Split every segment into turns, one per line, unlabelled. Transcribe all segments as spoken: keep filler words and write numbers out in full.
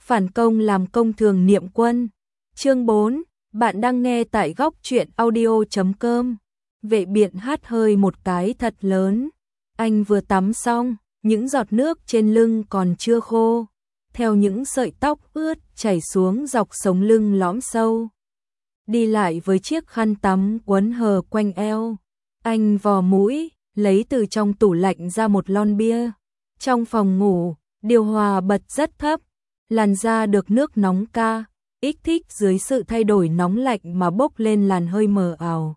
Phản công làm công thường niệm quân. Chương bốn, bạn đang nghe tại góc truyện audio chấm com. Vệ biện hát hơi một cái thật lớn. Anh vừa tắm xong, những giọt nước trên lưng còn chưa khô, theo những sợi tóc ướt chảy xuống dọc sống lưng lõm sâu. Đi lại với chiếc khăn tắm quấn hờ quanh eo, anh vò mũi, lấy từ trong tủ lạnh ra một lon bia. Trong phòng ngủ, điều hòa bật rất thấp, làn da được nước nóng ca, kích thích dưới sự thay đổi nóng lạnh mà bốc lên làn hơi mờ ảo.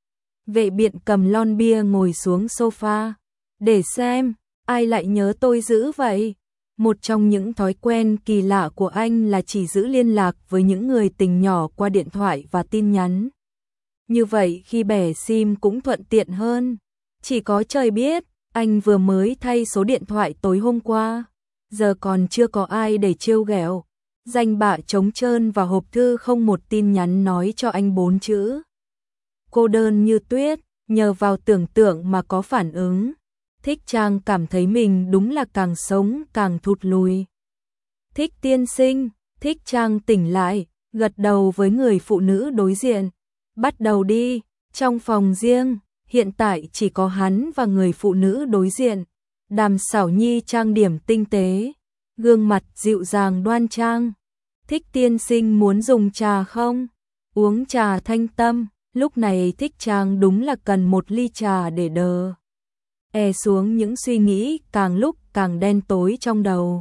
Vệ biện cầm lon bia ngồi xuống sofa, để xem, ai lại nhớ tôi dữ vậy? Một trong những thói quen kỳ lạ của anh là chỉ giữ liên lạc với những người tình nhỏ qua điện thoại và tin nhắn. Như vậy khi bẻ sim cũng thuận tiện hơn. Chỉ có trời biết, anh vừa mới thay số điện thoại tối hôm qua, giờ còn chưa có ai để trêu ghẹo. Danh bạ trống trơn và hộp thư không một tin nhắn nói cho anh bốn chữ. Cô đơn như tuyết, nhờ vào tưởng tượng mà có phản ứng. Thích Trang cảm thấy mình đúng là càng sống càng thụt lùi. Thích tiên sinh, Thích Trang tỉnh lại, gật đầu với người phụ nữ đối diện. Bắt đầu đi, trong phòng riêng, hiện tại chỉ có hắn và người phụ nữ đối diện. Đàm Sảo Nhi trang điểm tinh tế, gương mặt dịu dàng đoan trang. Thích tiên sinh muốn dùng trà không? Uống trà thanh tâm, lúc này Thích Trang đúng là cần một ly trà để đờ e xuống những suy nghĩ càng lúc càng đen tối trong đầu.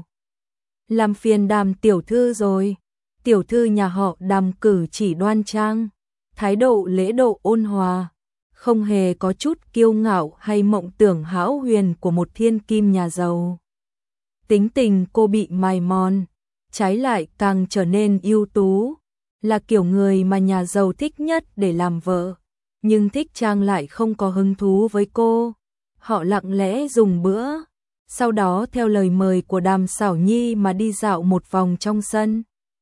Làm phiền Đàm tiểu thư rồi. Tiểu thư nhà họ Đàm cử chỉ đoan trang, thái độ lễ độ ôn hòa, không hề có chút kiêu ngạo hay mộng tưởng hão huyền của một thiên kim nhà giàu. Tính tình cô bị mài mòn, trái lại càng trở nên ưu tú, là kiểu người mà nhà giàu thích nhất để làm vợ. Nhưng Thích Trang lại không có hứng thú với cô. Họ lặng lẽ dùng bữa, sau đó theo lời mời của Đàm Sảo Nhi mà đi dạo một vòng trong sân.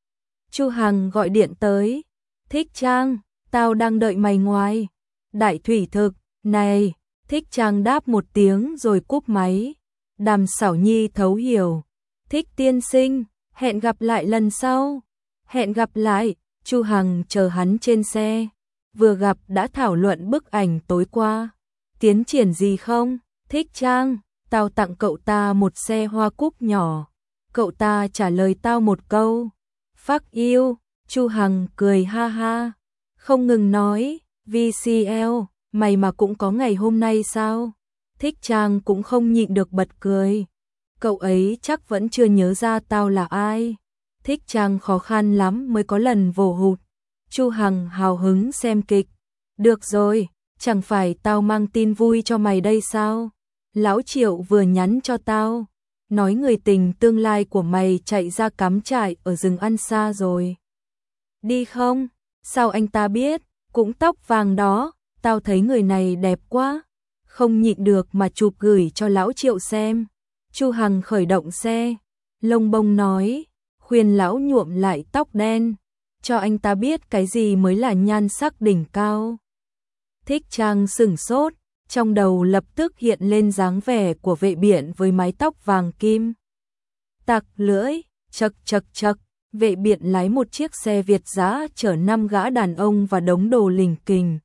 Chu Hằng gọi điện tới. Thích Trang, tao đang đợi mày ngoài. Đại thủy thực, này. Thích Trang đáp một tiếng rồi cúp máy. Đàm Sảo Nhi thấu hiểu. Thích tiên sinh, hẹn gặp lại lần sau. Hẹn gặp lại. Chu Hằng chờ hắn trên xe. Vừa gặp đã thảo luận bức ảnh tối qua. Tiến triển gì không? Thích Trang, tao tặng cậu ta một xe hoa cúc nhỏ. Cậu ta trả lời tao một câu. Fuck you. Chu Hằng cười ha ha. Không ngừng nói. vê xê lờ, mày mà cũng có ngày hôm nay sao? Thích Trang cũng không nhịn được bật cười. Cậu ấy chắc vẫn chưa nhớ ra tao là ai. Thích Trang khó khăn lắm mới có lần vồ hụt. Chu Hằng hào hứng xem kịch. Được rồi, chẳng phải tao mang tin vui cho mày đây sao? Lão Triệu vừa nhắn cho tao, nói người tình tương lai của mày chạy ra cắm trại ở rừng ăn xa rồi. Đi không? Sao anh ta biết? Cũng tóc vàng đó, tao thấy người này đẹp quá. Không nhịn được mà chụp gửi cho Lão Triệu xem. Chu Hằng khởi động xe, lông bông nói, khuyên lão nhuộm lại tóc đen, cho anh ta biết cái gì mới là nhan sắc đỉnh cao. Thích Trang sửng sốt, trong đầu lập tức hiện lên dáng vẻ của vệ biện với mái tóc vàng kim. Tặc lưỡi, chật chật chật, vệ biện lái một chiếc xe Việt dã chở năm gã đàn ông và đống đồ lỉnh kình.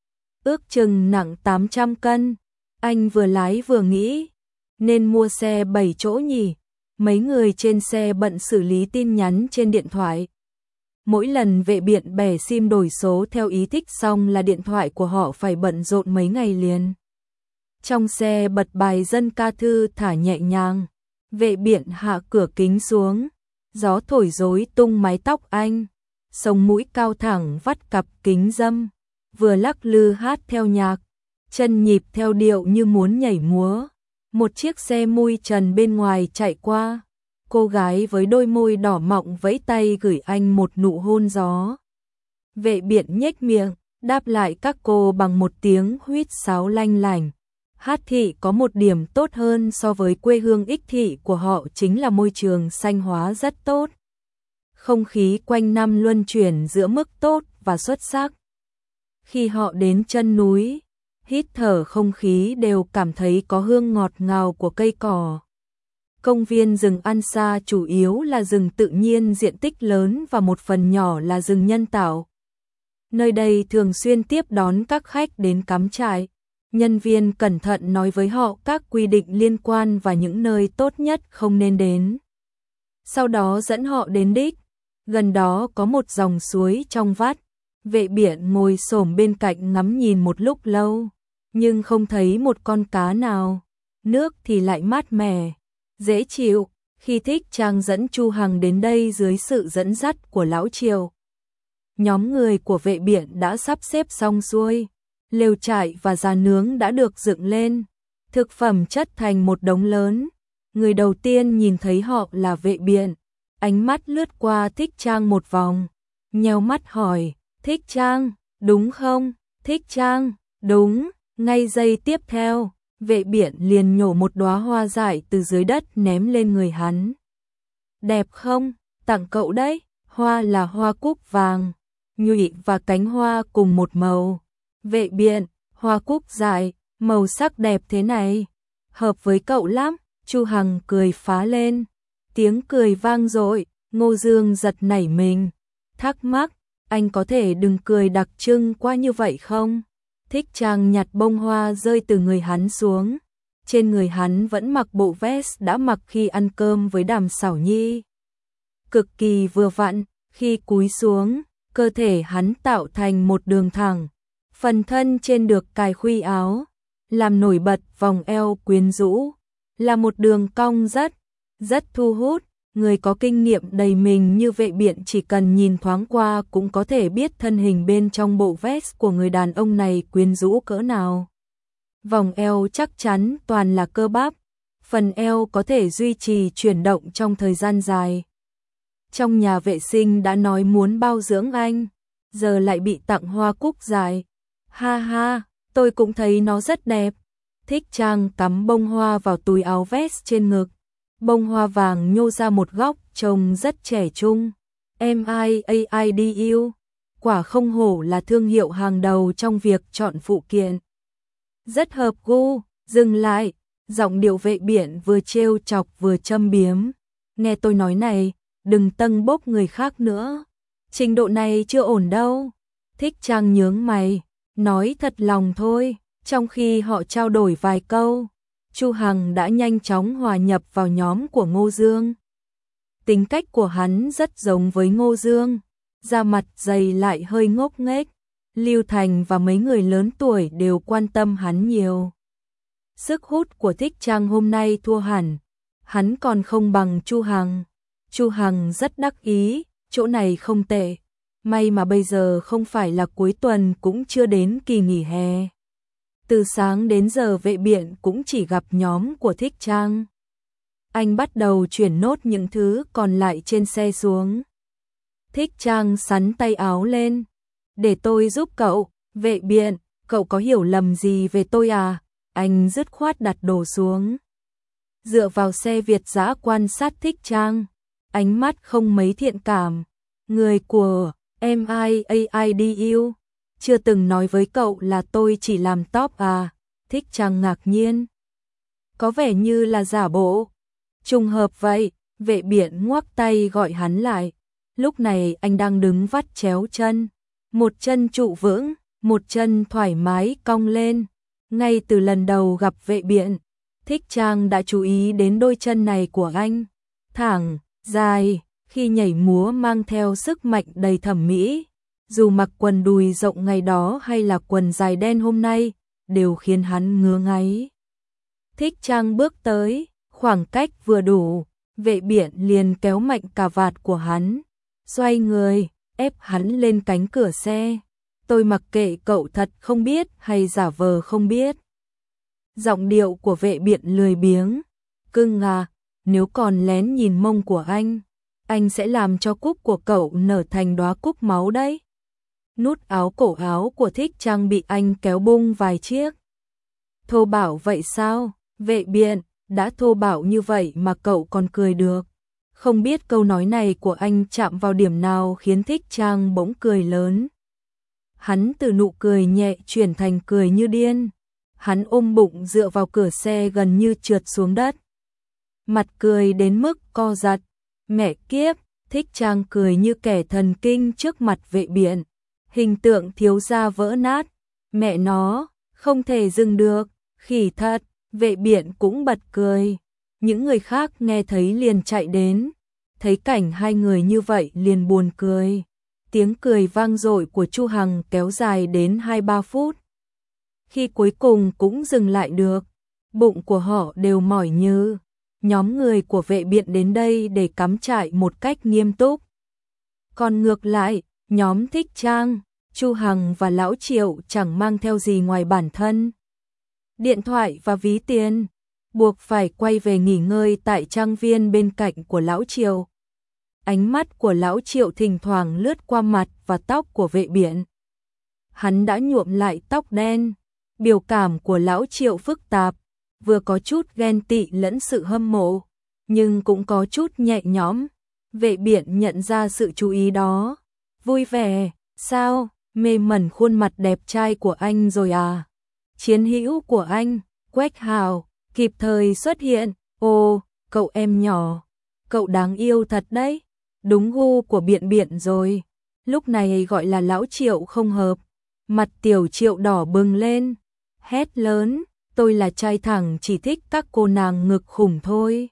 Ước chừng nặng tám trăm cân, anh vừa lái vừa nghĩ, nên mua xe bảy chỗ nhỉ? Mấy người trên xe bận xử lý tin nhắn trên điện thoại. Mỗi lần vệ biện bẻ sim đổi số theo ý thích xong là điện thoại của họ phải bận rộn mấy ngày liền. Trong xe bật bài dân ca thư thả nhẹ nhàng. Vệ biện hạ cửa kính xuống. Gió thổi rối tung mái tóc anh. Sống mũi cao thẳng vắt cặp kính râm. Vừa lắc lư hát theo nhạc. Chân nhịp theo điệu như muốn nhảy múa. Một chiếc xe mui trần bên ngoài chạy qua. Cô gái với đôi môi đỏ mọng vẫy tay gửi anh một nụ hôn gió. Vệ biện nhếch miệng, đáp lại các cô bằng một tiếng huýt sáo lanh lảnh. Hát thị có một điểm tốt hơn so với quê hương ích thị của họ chính là môi trường xanh hóa rất tốt. Không khí quanh năm luân chuyển giữa mức tốt và xuất sắc. Khi họ đến chân núi, hít thở không khí đều cảm thấy có hương ngọt ngào của cây cỏ. Công viên rừng An Sa chủ yếu là rừng tự nhiên diện tích lớn và một phần nhỏ là rừng nhân tạo. Nơi đây thường xuyên tiếp đón các khách đến cắm trại. Nhân viên cẩn thận nói với họ các quy định liên quan và những nơi tốt nhất không nên đến. Sau đó dẫn họ đến đích. Gần đó có một dòng suối trong vắt. Vệ biển ngồi xổm bên cạnh ngắm nhìn một lúc lâu, nhưng không thấy một con cá nào. Nước thì lại mát mẻ, dễ chịu. Khi Thích Trang dẫn Chu Hằng đến đây dưới sự dẫn dắt của Lão Triều, nhóm người của vệ biển đã sắp xếp xong xuôi. Lều trại và già nướng đã được dựng lên, thực phẩm chất thành một đống lớn. Người đầu tiên nhìn thấy họ là vệ biển, ánh mắt lướt qua Thích Trang một vòng, nheo mắt hỏi, Thích Trang, đúng không? Thích Trang, đúng. Ngay giây tiếp theo, vệ biển liền nhổ một đóa hoa dại từ dưới đất ném lên người hắn. Đẹp không? Tặng cậu đấy. Hoa là hoa cúc vàng, nhụy và cánh hoa cùng một màu. Vệ biển, hoa cúc dại, màu sắc đẹp thế này, hợp với cậu lắm. Chu Hằng cười phá lên, tiếng cười vang dội. Ngô Dương giật nảy mình, thắc mắc, anh có thể đừng cười đặc trưng quá như vậy không? Thích Trang nhặt bông hoa rơi từ người hắn xuống. Trên người hắn vẫn mặc bộ vest đã mặc khi ăn cơm với Đàm Sảo Nhi. Cực kỳ vừa vặn, khi cúi xuống, cơ thể hắn tạo thành một đường thẳng. Phần thân trên được cài khuy áo, làm nổi bật vòng eo quyến rũ, là một đường cong rất, rất thu hút. Người có kinh nghiệm đầy mình như vệ biển chỉ cần nhìn thoáng qua cũng có thể biết thân hình bên trong bộ vest của người đàn ông này quyến rũ cỡ nào. Vòng eo chắc chắn toàn là cơ bắp, phần eo có thể duy trì chuyển động trong thời gian dài. Trong nhà vệ sinh đã nói muốn bao dưỡng anh, giờ lại bị tặng hoa cúc dài. Ha ha, tôi cũng thấy nó rất đẹp. Thích Trang cắm bông hoa vào túi áo vest trên ngực. Bông hoa vàng nhô ra một góc trông rất trẻ trung. em i a i đê u, quả không hổ là thương hiệu hàng đầu trong việc chọn phụ kiện. Rất hợp gu. Dừng lại, giọng điệu vệ biển vừa trêu chọc vừa châm biếm. Nghe tôi nói này, đừng tâng bốc người khác nữa. Trình độ này chưa ổn đâu. Thích Trang nhướng mày, nói thật lòng thôi. Trong khi họ trao đổi vài câu, Chu Hằng đã nhanh chóng hòa nhập vào nhóm của Ngô Dương. Tính cách của hắn rất giống với Ngô Dương, da mặt dày lại hơi ngốc nghếch. Lưu Thành và mấy người lớn tuổi đều quan tâm hắn nhiều. Sức hút của Thích Trang hôm nay thua hẳn, hắn còn không bằng Chu Hằng. Chu Hằng rất đắc ý, chỗ này không tệ. May mà bây giờ không phải là cuối tuần cũng chưa đến kỳ nghỉ hè. Từ sáng đến giờ vệ biển cũng chỉ gặp nhóm của Thích Trang. Anh bắt đầu chuyển nốt những thứ còn lại trên xe xuống. Thích Trang xắn tay áo lên. Để tôi giúp cậu. Vệ biển, cậu có hiểu lầm gì về tôi à? Anh dứt khoát đặt đồ xuống. Dựa vào xe Việt dã quan sát Thích Trang. Ánh mắt không mấy thiện cảm. Người của em i a i đê u chưa từng nói với cậu là tôi chỉ làm top à? Thích Trang ngạc nhiên. Có vẻ như là giả bộ. Trùng hợp vậy, vệ biển ngoắc tay gọi hắn lại. Lúc này anh đang đứng vắt chéo chân. Một chân trụ vững, một chân thoải mái cong lên. Ngay từ lần đầu gặp vệ biển, Thích Trang đã chú ý đến đôi chân này của anh. Thẳng, dài, khi nhảy múa mang theo sức mạnh đầy thẩm mỹ. Dù mặc quần đùi rộng ngày đó hay là quần dài đen hôm nay, đều khiến hắn ngứa ngáy. Thích Trang bước tới, khoảng cách vừa đủ, vệ biển liền kéo mạnh cà vạt của hắn, xoay người, ép hắn lên cánh cửa xe. Tôi mặc kệ cậu thật không biết hay giả vờ không biết. Giọng điệu của vệ biển lười biếng. Cưng à, nếu còn lén nhìn mông của anh, anh sẽ làm cho cúc của cậu nở thành đóa cúc máu đấy. Nút áo cổ áo của Thích Trang bị anh kéo bung vài chiếc. Thô bạo vậy sao? Vệ biển, đã thô bạo như vậy mà cậu còn cười được. Không biết câu nói này của anh chạm vào điểm nào khiến Thích Trang bỗng cười lớn. Hắn từ nụ cười nhẹ chuyển thành cười như điên. Hắn ôm bụng dựa vào cửa xe gần như trượt xuống đất. mặt cười đến mức co giật. Mẹ kiếp, Thích Trang cười như kẻ thần kinh trước mặt Vệ Biện. Hình tượng thiếu gia vỡ nát. Mẹ nó, không thể dừng được, khỉ thật. Vệ Biện cũng bật cười. Những người khác nghe thấy liền chạy đến. Thấy cảnh hai người như vậy liền buồn cười. Tiếng cười vang dội của Chu Hằng kéo dài đến hai ba phút. Khi cuối cùng cũng dừng lại được, bụng của họ đều mỏi như. Nhóm người của Vệ Biện đến đây để cắm trại một cách nghiêm túc. Còn ngược lại, nhóm Thích Trang, Chu Hằng và Lão Triệu chẳng mang theo gì ngoài bản thân. Điện thoại và ví tiền, buộc phải quay về nghỉ ngơi tại trang viên bên cạnh của Lão Triệu. Ánh mắt của Lão Triệu thỉnh thoảng lướt qua mặt và tóc của Vệ Biện. Hắn đã nhuộm lại tóc đen, biểu cảm của Lão Triệu phức tạp, vừa có chút ghen tị lẫn sự hâm mộ, nhưng cũng có chút nhẹ nhõm. Vệ Biện nhận ra sự chú ý đó, vui vẻ, sao, mê mẩn khuôn mặt đẹp trai của anh rồi à? Chiến hữu của anh, Quách Hào, kịp thời xuất hiện, ô, cậu em nhỏ, cậu đáng yêu thật đấy, đúng gu của Biện Biện rồi. Lúc này gọi là Lão Triệu không hợp, mặt Tiểu Triệu đỏ bừng lên, hét lớn, tôi là trai thẳng chỉ thích các cô nàng ngực khủng thôi.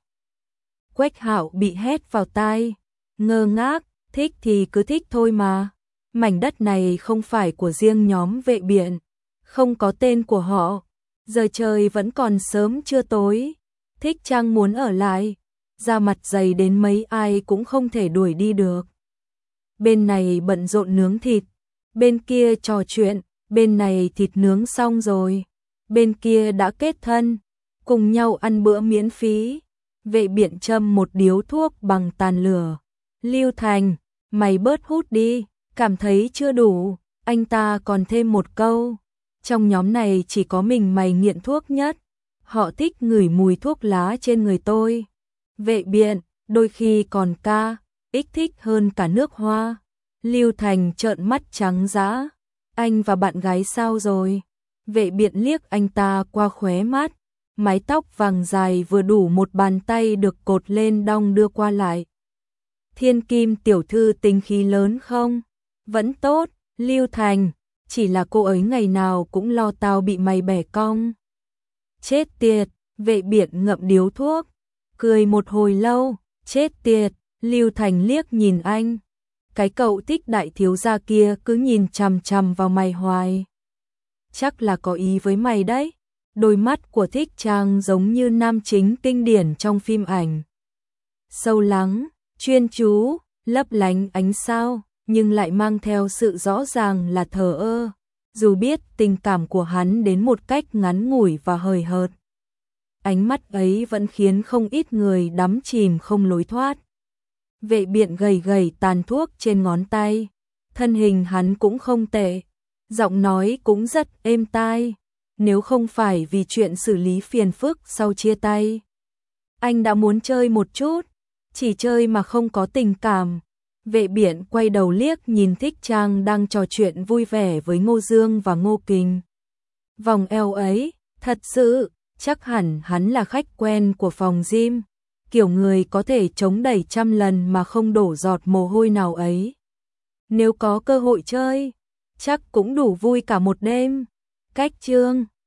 Quách Hạo bị hét vào tai, ngơ ngác, thích thì cứ thích thôi mà. Mảnh đất này không phải của riêng nhóm Vệ Biện, không có tên của họ. Giờ trời vẫn còn sớm chưa tối, Thích Trang muốn ở lại, da mặt dày đến mấy ai cũng không thể đuổi đi được. Bên này bận rộn nướng thịt, bên kia trò chuyện, bên này thịt nướng xong rồi, bên kia đã kết thân, cùng nhau ăn bữa miễn phí. Vệ Biện châm một điếu thuốc bằng tàn lửa. Lưu Thành, mày bớt hút đi, cảm thấy chưa đủ, anh ta còn thêm một câu. Trong nhóm này chỉ có mình mày nghiện thuốc nhất, họ thích ngửi mùi thuốc lá trên người tôi. Vệ Biện, đôi khi còn ca, ích thích hơn cả nước hoa. Lưu Thành trợn mắt trắng dã, anh và bạn gái sao rồi? Vệ Biện liếc anh ta qua khóe mắt, mái tóc vàng dài vừa đủ một bàn tay được cột lên đong đưa qua lại. Thiên Kim tiểu thư tính khí lớn không? Vẫn tốt, Lưu Thành, chỉ là cô ấy ngày nào cũng lo tao bị mày bẻ cong. Chết tiệt, Vệ Biện ngậm điếu thuốc, cười một hồi lâu, chết tiệt, Lưu Thành liếc nhìn anh. Cái cậu thích đại thiếu gia kia cứ nhìn chằm chằm vào mày hoài. Chắc là có ý với mày đấy. Đôi mắt của Thích Trang giống như nam chính kinh điển trong phim ảnh. Sâu lắng, chuyên chú, lấp lánh ánh sao, nhưng lại mang theo sự rõ ràng là thờ ơ, dù biết tình cảm của hắn đến một cách ngắn ngủi và hời hợt. Ánh mắt ấy vẫn khiến không ít người đắm chìm không lối thoát. Vệ Biện gầy gầy tàn thuốc trên ngón tay, thân hình hắn cũng không tệ, giọng nói cũng rất êm tai. Nếu không phải vì chuyện xử lý phiền phức sau chia tay, anh đã muốn chơi một chút, chỉ chơi mà không có tình cảm. Vệ Biện quay đầu liếc nhìn Thích Trang đang trò chuyện vui vẻ với Ngô Dương và Ngô Kình. Vòng eo ấy, thật sự, chắc hẳn hắn là khách quen của phòng gym, kiểu người có thể chống đẩy trăm lần mà không đổ giọt mồ hôi nào ấy. Nếu có cơ hội chơi, chắc cũng đủ vui cả một đêm. Cách chương